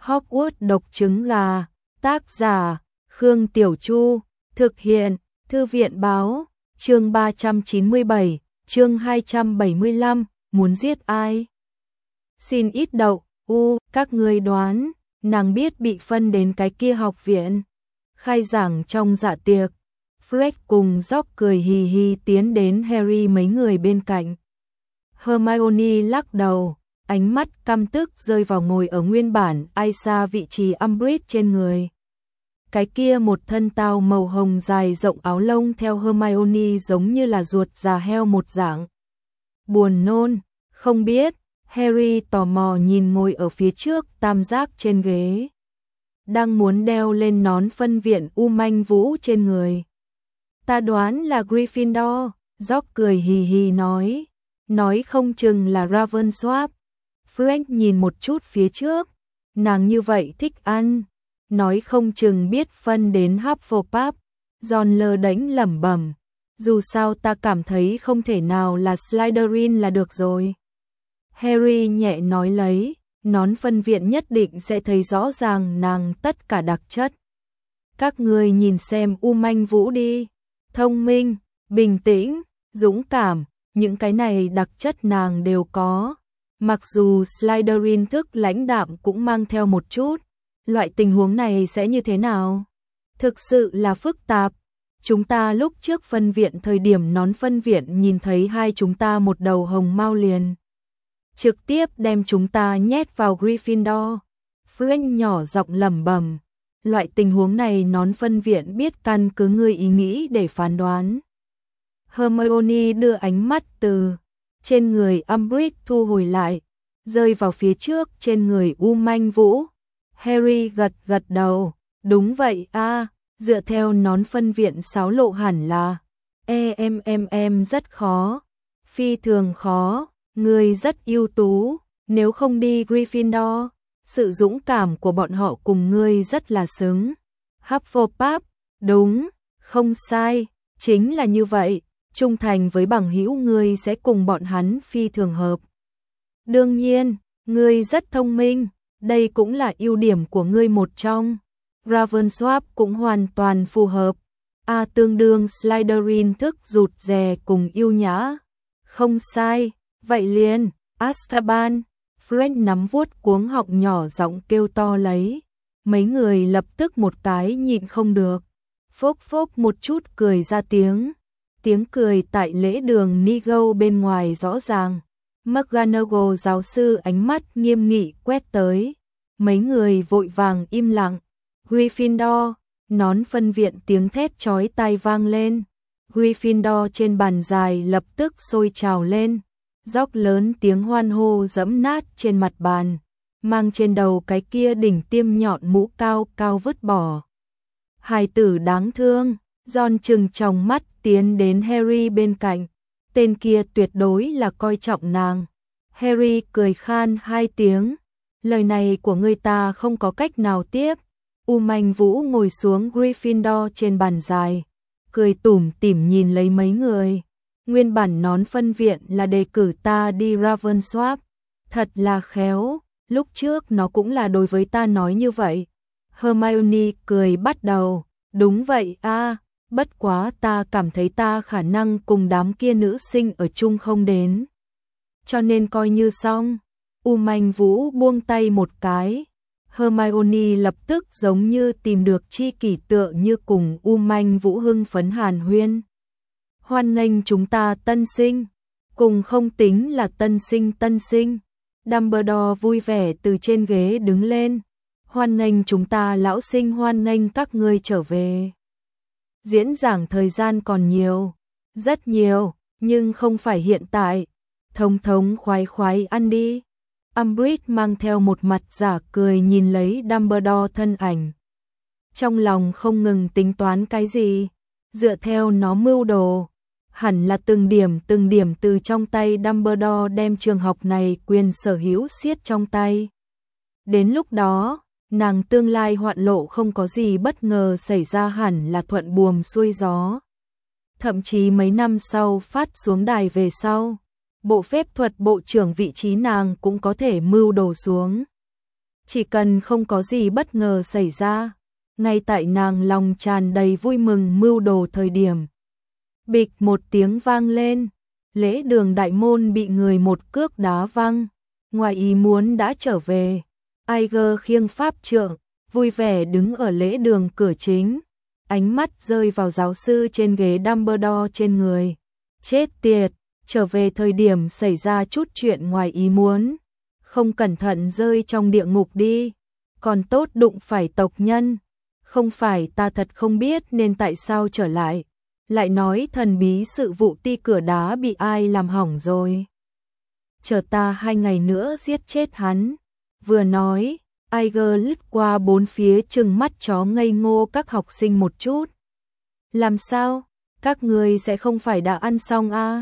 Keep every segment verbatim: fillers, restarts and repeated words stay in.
Hogwarts độc trứng gà, tác giả, Khương Tiểu Chu, thực hiện, Thư viện báo, chương ba trăm chín mươi bảy, chương hai trăm bảy mươi lăm, muốn giết ai? Xin ít đậu, u, các ngươi đoán, nàng biết bị phân đến cái kia học viện. Khai giảng trong dạ tiệc, Fred cùng George cười hì hì tiến đến Harry mấy người bên cạnh. Hermione lắc đầu, ánh mắt căm tức rơi vào ngồi ở nguyên bản ai xa vị trí Umbridge trên người. Cái kia một thân tao màu hồng dài rộng áo lông theo Hermione giống như là ruột già heo một dạng. Buồn nôn, không biết, Harry tò mò nhìn ngồi ở phía trước tam giác trên ghế. Đang muốn đeo lên nón phân viện U Manh Vũ trên người. Ta đoán là Gryffindor, George cười hì hì nói. Nói không chừng là Ravenclaw. Frank nhìn một chút phía trước, nàng như vậy thích ăn. Nói không chừng biết phân đến Hufflepuff. John lơ đánh lẩm bẩm. Dù sao ta cảm thấy không thể nào là Slytherin là được rồi. Harry nhẹ nói lấy, nón phân viện nhất định sẽ thấy rõ ràng nàng tất cả đặc chất. Các người nhìn xem U Manh Vũ đi, thông minh, bình tĩnh, dũng cảm, những cái này đặc chất nàng đều có. Mặc dù Slytherin thức lãnh đạm cũng mang theo một chút, loại tình huống này sẽ như thế nào? Thực sự là phức tạp. Chúng ta lúc trước phân viện thời điểm nón phân viện nhìn thấy hai chúng ta một đầu hồng mao liền. Trực tiếp đem chúng ta nhét vào Gryffindor. Frank nhỏ giọng lẩm bẩm, loại tình huống này nón phân viện biết căn cứ ngươi ý nghĩ để phán đoán. Hermione đưa ánh mắt từ trên người Umbridge thu hồi lại, rơi vào phía trước trên người U Manh Vũ. Harry gật gật đầu, đúng vậy a, dựa theo nón phân viện sáo lộ hẳn là. E em em em rất khó, phi thường khó. Người rất ưu tú, nếu không đi Gryffindor, sự dũng cảm của bọn họ cùng ngươi rất là xứng. Hufflepuff, đúng, không sai, chính là như vậy, trung thành với bằng hữu ngươi sẽ cùng bọn hắn phi thường hợp. Đương nhiên, ngươi rất thông minh, đây cũng là ưu điểm của ngươi một trong. Ravenclaw cũng hoàn toàn phù hợp. A tương đương Slytherin thức rụt rè cùng yêu nhã. Không sai. Vậy liền, Azkaban, Fred nắm vuốt cuống họng nhỏ giọng kêu to lấy. Mấy người lập tức một cái nhịn không được. Phốc phốc một chút cười ra tiếng. Tiếng cười tại lễ đường Nigo bên ngoài rõ ràng. McGonagall giáo sư ánh mắt nghiêm nghị quét tới. Mấy người vội vàng im lặng. Gryffindor, nón phân viện tiếng thét chói tai vang lên. Gryffindor trên bàn dài lập tức sôi trào lên. Dốc lớn tiếng hoan hô dẫm nát trên mặt bàn, mang trên đầu cái kia đỉnh tiêm nhọn mũ cao cao vứt bỏ. Hài tử đáng thương, John trừng tròng mắt tiến đến Harry bên cạnh, tên kia tuyệt đối là coi trọng nàng. Harry cười khan hai tiếng, lời này của người ta không có cách nào tiếp. U Manh Vũ ngồi xuống Gryffindor trên bàn dài, cười tủm tỉm nhìn lấy mấy người. Nguyên bản nón phân viện là đề cử ta đi Ravenclaw. Thật là khéo, lúc trước nó cũng là đối với ta nói như vậy. Hermione cười bắt đầu, đúng vậy a, bất quá ta cảm thấy ta khả năng cùng đám kia nữ sinh ở chung không đến. Cho nên coi như xong. U Manh Vũ buông tay một cái. Hermione lập tức giống như tìm được chi kỷ tựa như cùng U Manh Vũ hưng phấn hàn huyên. Hoan nghênh chúng ta tân sinh, cùng không tính là tân sinh tân sinh. Dumbledore vui vẻ từ trên ghế đứng lên. Hoan nghênh chúng ta lão sinh, hoan nghênh các ngươi trở về. Diễn giảng thời gian còn nhiều, rất nhiều, nhưng không phải hiện tại. Thống thống khoái khoái ăn đi. Umbridge mang theo một mặt giả cười nhìn lấy Dumbledore thân ảnh. Trong lòng không ngừng tính toán cái gì, dựa theo nó mưu đồ. Hẳn là từng điểm từng điểm từ trong tay Dumbledore đem trường học này quyền sở hữu siết trong tay. Đến lúc đó, nàng tương lai hoạn lộ không có gì bất ngờ xảy ra, hẳn là thuận buồm xuôi gió. Thậm chí mấy năm sau phát xuống đài về sau, bộ phép thuật bộ trưởng vị trí nàng cũng có thể mưu đồ xuống. chỉ cần không có gì bất ngờ xảy ra. Ngay tại nàng lòng tràn đầy vui mừng mưu đồ thời điểm. Bịch một tiếng vang lên, lễ đường đại môn bị người một cước đá văng, ngoài ý muốn đã trở về. Iger khiêng pháp trượng, vui vẻ đứng ở lễ đường cửa chính, ánh mắt rơi vào giáo sư trên ghế Dumbledore trên người. Chết tiệt, trở về thời điểm xảy ra chút chuyện ngoài ý muốn, không cẩn thận rơi trong địa ngục đi, còn tốt đụng phải tộc nhân, không phải ta thật không biết nên tại sao trở lại, lại nói thần bí sự vụ ti cửa đá bị ai làm hỏng rồi. Chờ ta hai ngày nữa giết chết hắn. Vừa nói, Iger lướt qua bốn phía trừng mắt chó ngây ngô các học sinh một chút. Làm sao? Các người sẽ không phải đã ăn xong à?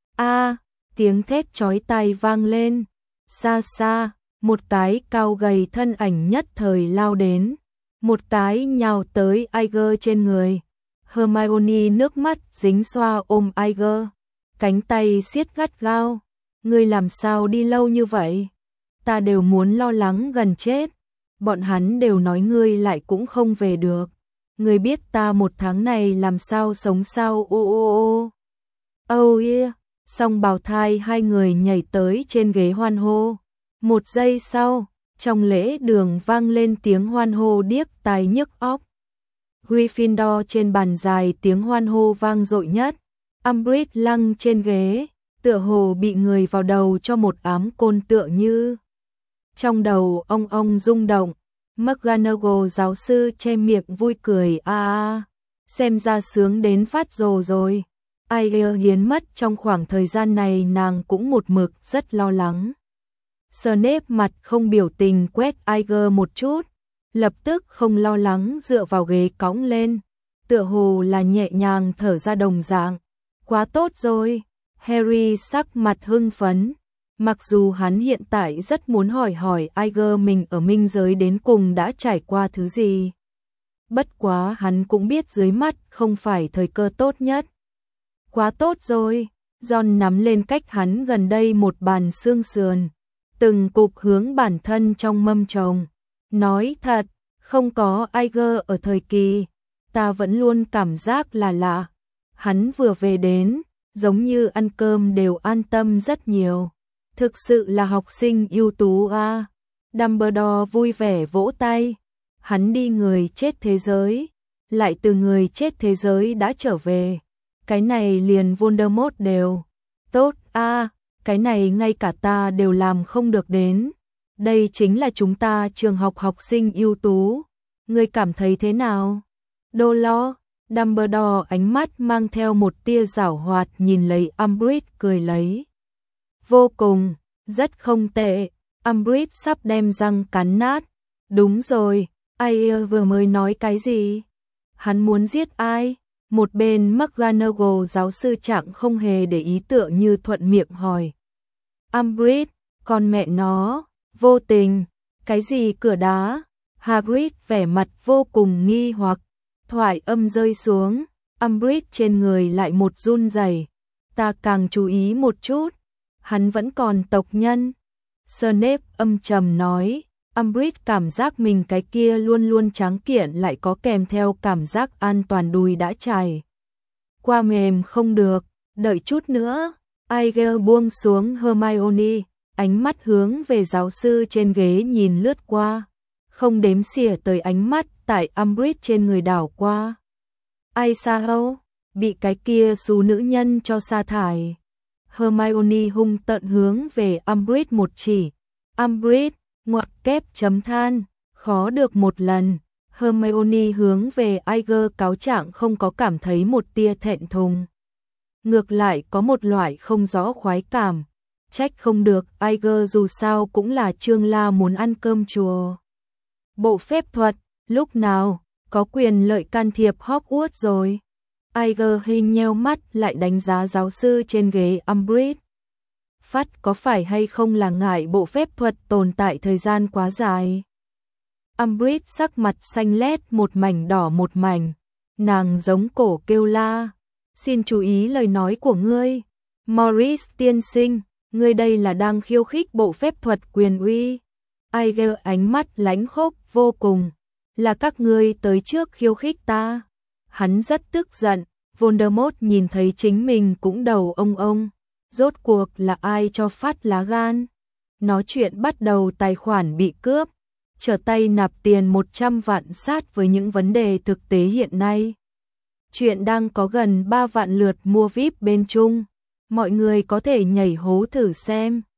A, tiếng thét chói tai vang lên. Xa xa, một cái cao gầy thân ảnh nhất thời lao đến. Một cái nhào tới Iger trên người. Hermione nước mắt dính xoa ôm Iger. Cánh tay siết gắt gao. Ngươi làm sao đi lâu như vậy? Ta đều muốn lo lắng gần chết. Bọn hắn đều nói ngươi lại cũng không về được. Ngươi biết ta một tháng này làm sao sống sao? Ô ô ô. Oh yeah. Song bào thai hai người nhảy tới trên ghế hoan hô. Một giây sau, trong lễ đường vang lên tiếng hoan hô điếc tai nhức óc. Gryffindor trên bàn dài tiếng hoan hô vang dội nhất. Umbridge lăng trên ghế, tựa hồ bị người vào đầu cho một ám côn tựa như. Trong đầu ông ông rung động. McGonagall giáo sư che miệng vui cười a a, xem ra sướng đến phát rồ rồi. Iger hiến mất trong khoảng thời gian này nàng cũng một mực rất lo lắng. Snape mặt không biểu tình quét Iger một chút, lập tức không lo lắng dựa vào ghế cõng lên, tựa hồ là nhẹ nhàng thở ra đồng dạng. Quá tốt rồi. Harry sắc mặt hưng phấn. Mặc dù hắn hiện tại rất muốn hỏi hỏi Iger mình ở minh giới đến cùng đã trải qua thứ gì. Bất quá hắn cũng biết dưới mắt không phải thời cơ tốt nhất. Quá tốt rồi. Ron nắm lên cách hắn gần đây một bàn xương sườn, từng cục hướng bản thân trong mâm trồng. Nói thật, không có Iger ở thời kỳ, ta vẫn luôn cảm giác là lạ. Hắn vừa về đến, giống như ăn cơm đều an tâm rất nhiều. Thực sự là học sinh ưu tú a. Dumbledore vui vẻ vỗ tay. Hắn đi người chết thế giới, lại từ người chết thế giới đã trở về. Cái này liền Voldemort đều. Tốt a, cái này ngay cả ta đều làm không được đến. Đây chính là chúng ta trường học học sinh ưu tú. Ngươi cảm thấy thế nào? Đô lo. Dumbledore ánh mắt mang theo một tia giảo hoạt nhìn lấy Umbridge cười lấy. Vô cùng, rất không tệ. Umbridge sắp đem răng cắn nát. Đúng rồi, ai vừa mới nói cái gì? Hắn muốn giết ai? Một bên McGonagall giáo sư chẳng không hề để ý tựa như thuận miệng hỏi. Umbridge, con mẹ nó, vô tình, cái gì cửa đá? Hagrid vẻ mặt vô cùng nghi hoặc. Thoại âm rơi xuống, Umbridge trên người lại một run rẩy. Ta càng chú ý một chút, hắn vẫn còn tộc nhân. Snape âm trầm nói, Umbridge cảm giác mình cái kia luôn luôn tráng kiện lại có kèm theo cảm giác an toàn đùi đã trải qua mềm không được, đợi chút nữa. Iger buông xuống Hermione, ánh mắt hướng về giáo sư trên ghế nhìn lướt qua, không đếm xỉa tới ánh mắt tại Umbridge trên người đảo qua. Ai sao? Bị cái kia xú nữ nhân cho sa thải. Hermione hung tợn hướng về Umbridge một chỉ. Umbridge, ngoặc kép chấm than, khó được một lần. Hermione hướng về Iger cáo trạng không có cảm thấy một tia thẹn thùng. Ngược lại có một loại không rõ khoái cảm. Trách không được, Iger dù sao cũng là Trương La muốn ăn cơm chùa. Bộ phép thuật, lúc nào, có quyền lợi can thiệp Hogwarts rồi. Iger hình nheo mắt lại đánh giá giáo sư trên ghế Umbridge. Phát có phải hay không là ngại bộ phép thuật tồn tại thời gian quá dài. Umbridge sắc mặt xanh lét một mảnh đỏ một mảnh. Nàng giống cổ kêu la. Xin chú ý lời nói của ngươi. Maurice tiên sinh, ngươi đây là đang khiêu khích bộ phép thuật quyền uy. Aeger ánh mắt lãnh khốc vô cùng. Là các ngươi tới trước khiêu khích ta. Hắn rất tức giận, Voldemort nhìn thấy chính mình cũng đầu ông ông. Rốt cuộc là ai cho phát lá gan? Nói chuyện bắt đầu tài khoản bị cướp, trở tay nạp tiền một trăm vạn sát với những vấn đề thực tế hiện nay. Chuyện đang có gần ba vạn lượt mua víp bên Trung. Mọi người có thể nhảy hố thử xem.